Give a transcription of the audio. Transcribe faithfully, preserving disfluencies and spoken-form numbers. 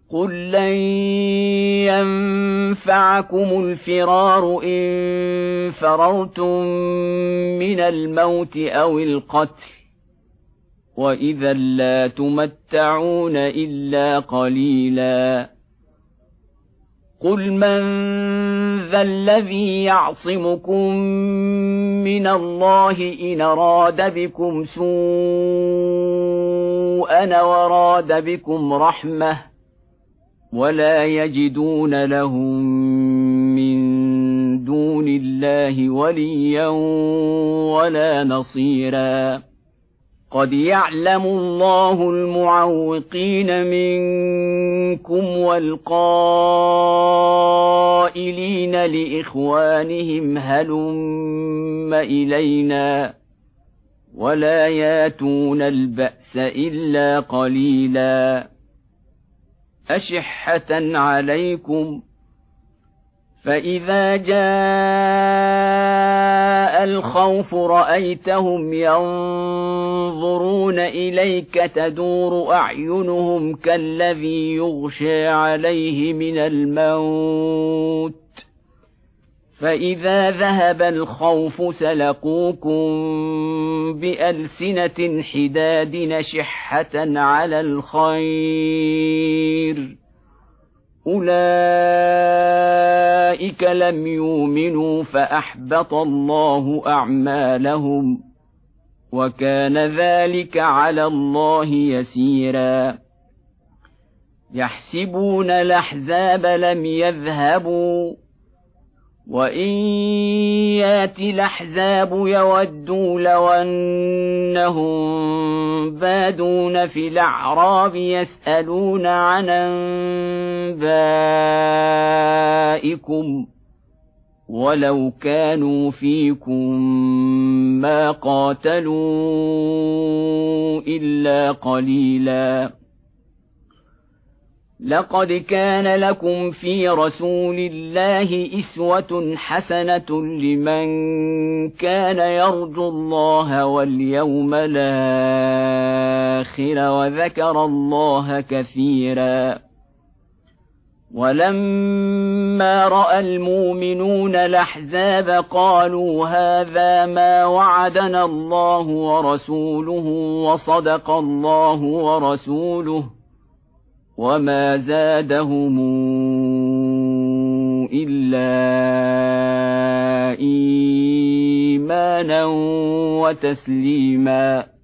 قل لن ينفعكم الفرار إن فررتم من الموت أو القتل وإذا لا تمتعون إلا قليلا قل من ذا الذي يعصمكم من الله إن أراد بكم سوءا وراد بكم رحمة ولا يجدون لهم من دون الله وليا ولا نصيرا قد يعلم الله المعوقين منكم والقائلين لإخوانهم هلم إلينا ولا ياتون البأس إلا قليلا أشحة عليكم فإذا جاء الخوف رأيتهم ينظرون إليك تدور أعينهم كالذي يغشى عليه من الموت فإذا ذهب الخوف سلقوكم بألسنة حداد نشحة على الخير أولئك لم يؤمنوا فأحبط الله أعمالهم وكان ذلك على الله يسيرا يحسبون الأحزاب لم يذهبوا وإن يأتي الأحزاب يودوا لو أنهم بادون في الأعراب يسألون عن أنبائكم ولو كانوا فيكم ما قاتلوا إلا قليلا لقد كان لكم في رسول الله أسوة حسنة لمن كان يرجو الله واليوم الآخر وذكر الله كثيرا ولما رأى المؤمنون الأحزاب قالوا هذا ما وعدنا الله ورسوله وصدق الله ورسوله وما زادهم إلا إيمانا وتسليما